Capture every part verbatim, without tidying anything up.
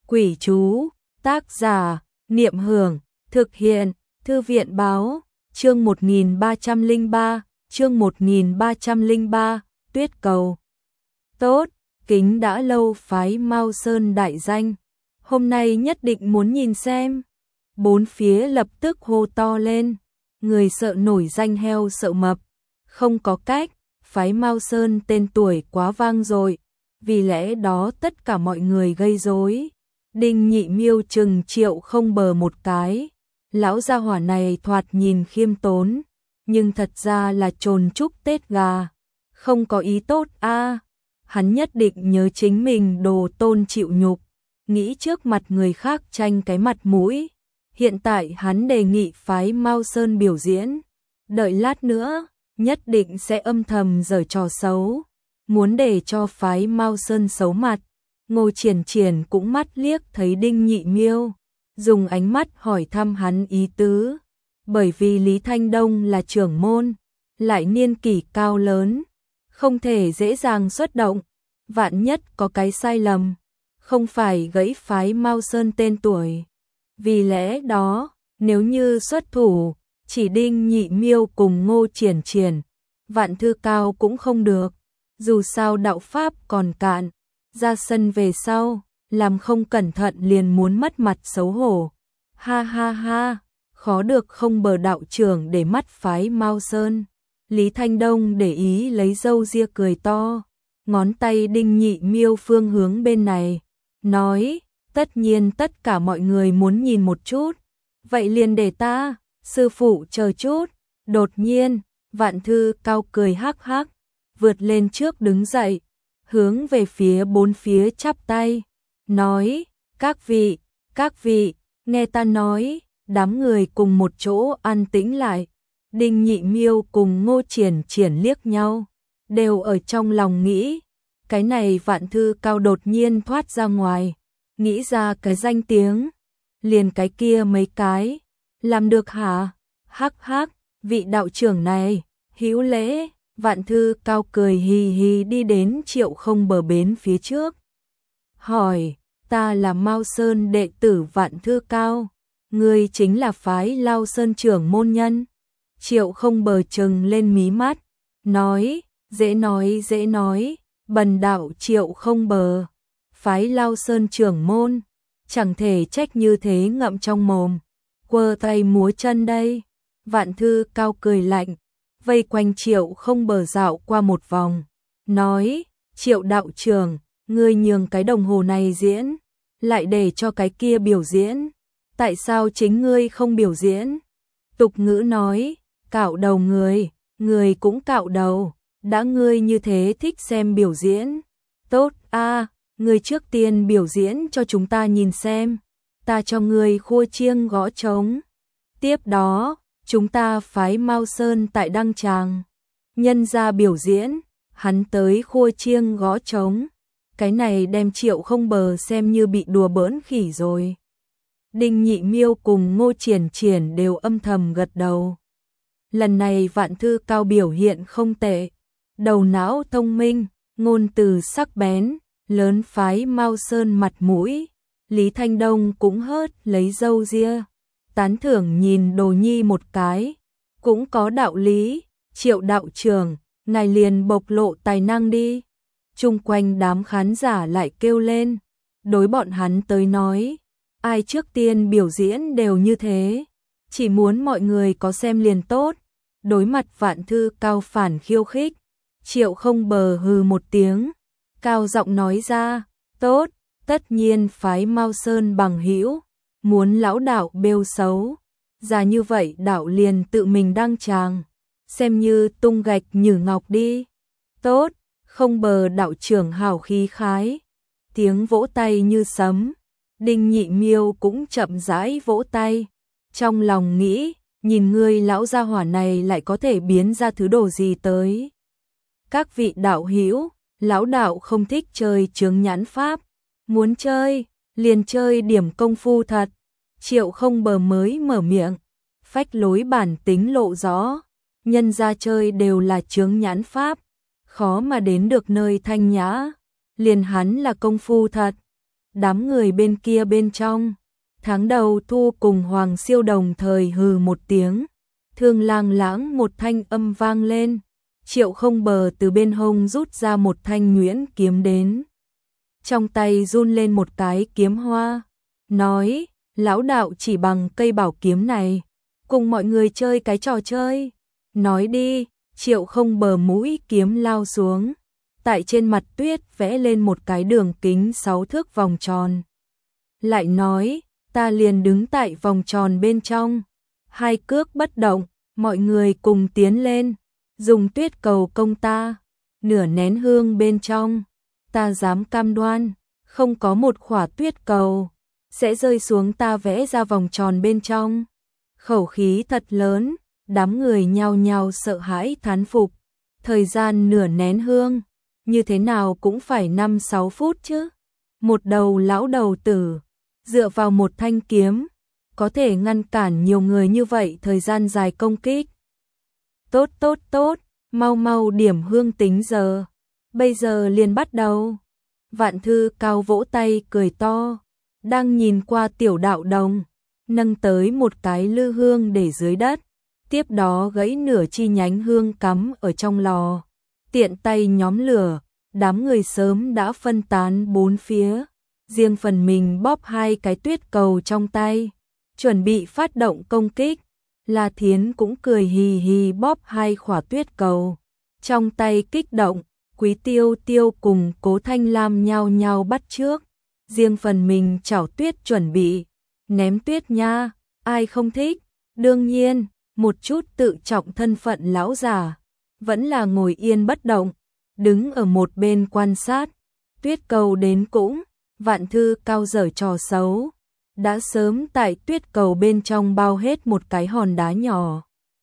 Quỷ chú, tác giả, Niệm Hưởng, thực hiện, Thư viện báo, chương một nghìn ba trăm lẻ ba, chương một nghìn ba trăm lẻ ba, Tuyết Cầu. Tốt, kính đã lâu phái Mao Sơn đại danh, hôm nay nhất định muốn nhìn xem. Bốn phía lập tức hô to lên, người sợ nổi danh heo sợ mập, không có cách, phái Mao Sơn tên tuổi quá vang dội, vì lẽ đó tất cả mọi người gây rối. Đinh Nhị Miêu chừng Triệu Không Bờ một cái, lão gia hỏa này thoạt nhìn khiêm tốn, nhưng thật ra là trồn chúc Tết gà, không có ý tốt a. À, hắn nhất định nhớ chính mình đồ tôn chịu nhục, nghĩ trước mặt người khác tranh cái mặt mũi. Hiện tại hắn đề nghị phái Mao Sơn biểu diễn, đợi lát nữa nhất định sẽ âm thầm giở trò xấu, muốn để cho phái Mao Sơn xấu mặt. Ngô Triển Triển cũng mắt liếc thấy Đinh Nhị Miêu, dùng ánh mắt hỏi thăm hắn ý tứ, bởi vì Lý Thanh Đông là trưởng môn, lại niên kỷ cao lớn, không thể dễ dàng xuất động, vạn nhất có cái sai lầm, không phải gãy phái Mao Sơn tên tuổi. Vì lẽ đó, nếu như xuất thủ, chỉ Đinh Nhị Miêu cùng Ngô Triển Triển, Vạn Thư Cao cũng không được, dù sao đạo pháp còn cạn, ra sân về sau, làm không cẩn thận liền muốn mất mặt xấu hổ. Ha ha ha, khó được Không Bờ đạo trưởng để mắt phái Mao Sơn. Lý Thanh Đông để ý lấy râu ria cười to, ngón tay Đinh Nhị Miêu phương hướng bên này, nói, tất nhiên tất cả mọi người muốn nhìn một chút, vậy liền để ta, sư phụ chờ chút. Đột nhiên, Vạn Thư Cao cười hắc hắc, vượt lên trước đứng dậy, hướng về phía bốn phía chắp tay, nói, các vị, các vị, nghe ta nói. Đám người cùng một chỗ an tĩnh lại, Đinh Nhị Miêu cùng Ngô Triển Triển liếc nhau, đều ở trong lòng nghĩ, cái này Vạn Thư Cao đột nhiên thoát ra ngoài, nghĩ ra cái danh tiếng, liền cái kia mấy cái, làm được hả? Hắc hắc, vị đạo trưởng này, hữu lễ. Vạn Thư Cao cười hì hì đi đến Triệu Không Bờ bến phía trước, hỏi, ta là Mao Sơn đệ tử Vạn Thư Cao, ngươi chính là phái Lao Sơn trưởng môn nhân. Triệu Không Bờ trừng lên mí mắt, nói, dễ nói dễ nói, bần đạo Triệu Không Bờ, phái Lao Sơn trưởng môn, chẳng thể trách như thế ngậm trong mồm, quơ tay múa chân đây. Vạn Thư Cao cười lạnh, vây quanh Triệu Không Bờ dạo qua một vòng, nói, Triệu đạo trưởng, ngươi nhường cái đồng hồ này diễn, lại để cho cái kia biểu diễn, tại sao chính ngươi không biểu diễn? Tục ngữ nói, cạo đầu người, người cũng cạo đầu, đã ngươi như thế thích xem biểu diễn, tốt a, à, ngươi trước tiên biểu diễn cho chúng ta nhìn xem, ta cho ngươi khua chiêng gõ trống, tiếp đó chúng ta phái Mao Sơn tại đăng tràng, nhân ra biểu diễn, hắn tới khua chiêng gõ trống, cái này đem Triệu Không Bờ xem như bị đùa bỡn khỉ rồi. Đinh Nhị Miêu cùng Ngô Triển Triển đều âm thầm gật đầu. Lần này Vạn Thư Cao biểu hiện không tệ, đầu não thông minh, ngôn từ sắc bén, lớn phái Mao Sơn mặt mũi. Lý Thanh Đông cũng hớt lấy râu ria, tán thưởng nhìn Đồ Nhi một cái, cũng có đạo lý. Triệu đạo trưởng, ngài liền bộc lộ tài năng đi. Chung quanh đám khán giả lại kêu lên, đối bọn hắn tới nói, ai trước tiên biểu diễn đều như thế, chỉ muốn mọi người có xem liền tốt. Đối mặt Vạn Thư Cao phản khiêu khích, Triệu Không Bờ hừ một tiếng, cao giọng nói ra, tốt, tất nhiên phái Mao Sơn bằng hữu, muốn lão đạo bêu xấu, ra như vậy đạo liền tự mình đăng tràng, xem như tung gạch nhử ngọc đi. Tốt, Không Bờ đạo trưởng hào khí khái, tiếng vỗ tay như sấm. Đinh Nhị Miêu cũng chậm rãi vỗ tay, trong lòng nghĩ, nhìn ngươi lão gia hỏa này lại có thể biến ra thứ đồ gì tới. Các vị đạo hữu, lão đạo không thích chơi chướng nhãn pháp, muốn chơi, liền chơi điểm công phu thật. Triệu Không Bờ mới mở miệng, phách lối bản tính lộ rõ, nhân ra chơi đều là chướng nhãn pháp, khó mà đến được nơi thanh nhã, liền hắn là công phu thật. Đám người bên kia bên trong, tháng đầu thu cùng Hoàng Siêu đồng thời hừ một tiếng, Thương Lang Lãng một thanh âm vang lên, Triệu Không Bờ từ bên hông rút ra một thanh nhuyễn kiếm đến. Trong tay run lên một cái kiếm hoa, nói, lão đạo chỉ bằng cây bảo kiếm này, cùng mọi người chơi cái trò chơi. Nói đi, Triệu Không Bờ mũi kiếm lao xuống, tại trên mặt tuyết vẽ lên một cái đường kính sáu thước vòng tròn. Lại nói, ta liền đứng tại vòng tròn bên trong, hai cước bất động, mọi người cùng tiến lên, dùng tuyết cầu công ta, nửa nén hương bên trong, ta dám cam đoan, không có một khỏa tuyết cầu sẽ rơi xuống ta vẽ ra vòng tròn bên trong. Khẩu khí thật lớn, đám người nhao nhao sợ hãi thán phục, thời gian nửa nén hương, như thế nào cũng phải năm sáu phút chứ. Một đầu lão đầu tử, dựa vào một thanh kiếm, có thể ngăn cản nhiều người như vậy thời gian dài công kích. Tốt tốt tốt, mau mau điểm hương tính giờ, bây giờ liền bắt đầu. Vạn Thư Cao vỗ tay cười to, đang nhìn qua Tiểu Đạo Đồng, nâng tới một cái lư hương để dưới đất, tiếp đó gãy nửa chi nhánh hương cắm ở trong lò, tiện tay nhóm lửa, đám người sớm đã phân tán bốn phía, riêng phần mình bóp hai cái tuyết cầu trong tay, chuẩn bị phát động công kích. La Thiến cũng cười hì hì bóp hai khỏa tuyết cầu trong tay kích động. Quý Tiêu Tiêu cùng Cố Thanh Lam nhao nhao bắt trước, riêng phần mình chảo tuyết chuẩn bị ném tuyết nha, ai không thích. Đương nhiên, một chút tự trọng thân phận lão già, vẫn là ngồi yên bất động, đứng ở một bên quan sát. Tuyết cầu đến cũng, Vạn Thư Cao giở trò xấu, đã sớm tại tuyết cầu bên trong bao hết một cái hòn đá nhỏ,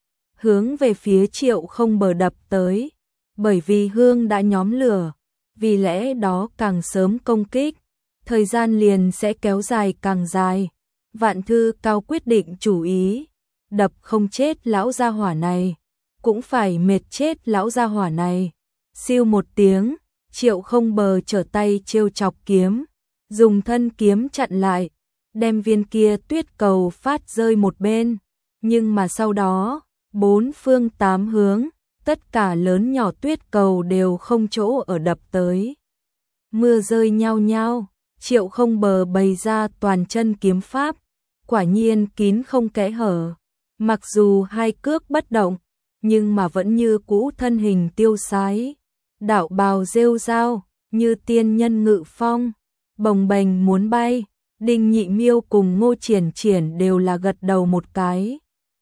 hướng về phía Triệu Không Bờ đập tới. Bởi vì hương đã nhóm lửa, vì lẽ đó càng sớm công kích, thời gian liền sẽ kéo dài càng dài. Vạn Thư Cao quyết định chủ ý, đập không chết lão gia hỏa này, cũng phải mệt chết lão gia hỏa này. Siêu một tiếng, Triệu Không Bờ trở tay trêu chọc kiếm, dùng thân kiếm chặn lại, đem viên kia tuyết cầu phát rơi một bên. Nhưng mà sau đó, bốn phương tám hướng, tất cả lớn nhỏ tuyết cầu đều không chỗ ở đập tới. Mưa rơi nhao nhao, Triệu Không Bờ bày ra toàn chân kiếm pháp, quả nhiên kín không kẽ hở. Mặc dù hai cước bất động, nhưng mà vẫn như cũ thân hình tiêu sái, đạo bào rêu rao, như tiên nhân ngự phong, bồng bềnh muốn bay. Đinh Nhị Miêu cùng Ngô Triển Triển đều là gật đầu một cái.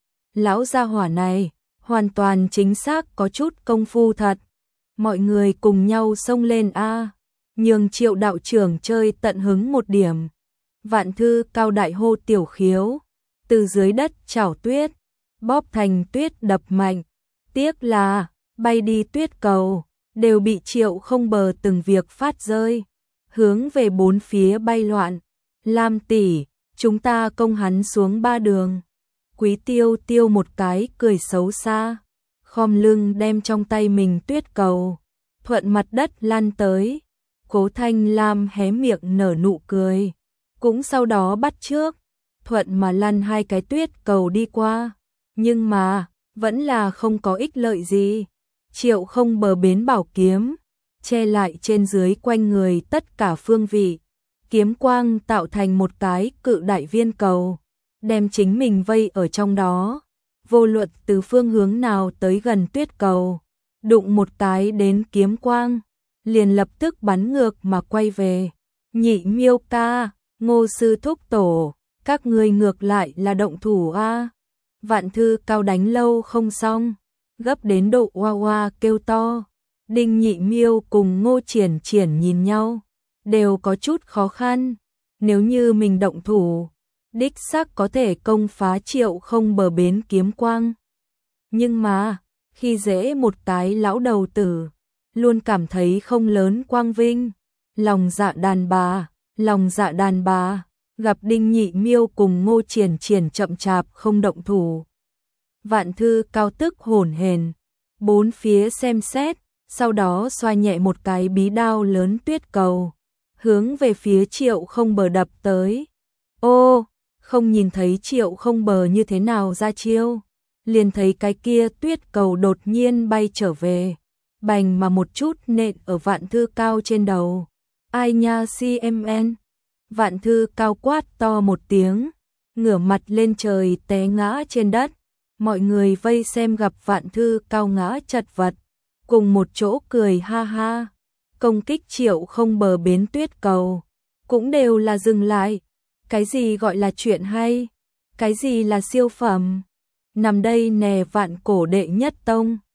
Lão gia hỏa này, hoàn toàn chính xác có chút công phu thật. Mọi người cùng nhau xông lên a, nhường Triệu đạo trưởng chơi tận hứng một điểm. Vạn Thư Cao đại hô tiểu khiếu, từ dưới đất chảo tuyết, bóp thành tuyết đập mạnh. Tiếc là, bay đi tuyết cầu, đều bị Triệu Không Bờ từng việc phát rơi, hướng về bốn phía bay loạn. Lam tỷ, chúng ta công hắn xuống ba đường. Quý Tiêu Tiêu một cái cười xấu xa, khom lưng đem trong tay mình tuyết cầu, thuận mặt đất lan tới. Cố Thanh Lam hé miệng nở nụ cười, cũng sau đó bắt trước, thuận mà lăn hai cái tuyết cầu đi qua. Nhưng mà, vẫn là không có ích lợi gì. Triệu Không Bờ bến bảo kiếm, che lại trên dưới quanh người tất cả phương vị. Kiếm quang tạo thành một cái cự đại viên cầu, đem chính mình vây ở trong đó. Vô luận từ phương hướng nào tới gần tuyết cầu, đụng một cái đến kiếm quang, liền lập tức bắn ngược mà quay về. Nhị Miêu ca, Ngô sư thúc tổ, các ngươi ngược lại là động thủ a. Vạn Thư Cao đánh lâu không xong, gấp đến độ oa oa kêu to. Đinh Nhị Miêu cùng Ngô Triển Triển nhìn nhau, đều có chút khó khăn. Nếu như mình động thủ, đích xác có thể công phá Triệu Không Bờ bến kiếm quang. Nhưng mà, khi dễ một cái lão đầu tử, luôn cảm thấy không lớn quang vinh. Lòng dạ đàn bà, lòng dạ đàn bà, gặp Đinh Nhị Miêu cùng Ngô Triển Triển chậm chạp không động thủ. Vạn Thư Cao tức hổn hển, bốn phía xem xét, sau đó xoa nhẹ một cái bí đao lớn tuyết cầu, hướng về phía Triệu Không Bờ đập tới. Ô, không nhìn thấy Triệu Không Bờ như thế nào ra chiêu, liền thấy cái kia tuyết cầu đột nhiên bay trở về, bành mà một chút nện ở Vạn Thư Cao trên đầu. Ai nha xê em en, Vạn Thư Cao quát to một tiếng, ngửa mặt lên trời té ngã trên đất. Mọi người vây xem gặp Vạn Thư Cao ngã chật vật, cùng một chỗ cười ha ha. Công kích Triệu Không Bờ bến tuyết cầu, cũng đều là dừng lại. Cái gì gọi là chuyện hay? Cái gì là siêu phẩm? Nằm đây nè Vạn Cổ đệ nhất tông.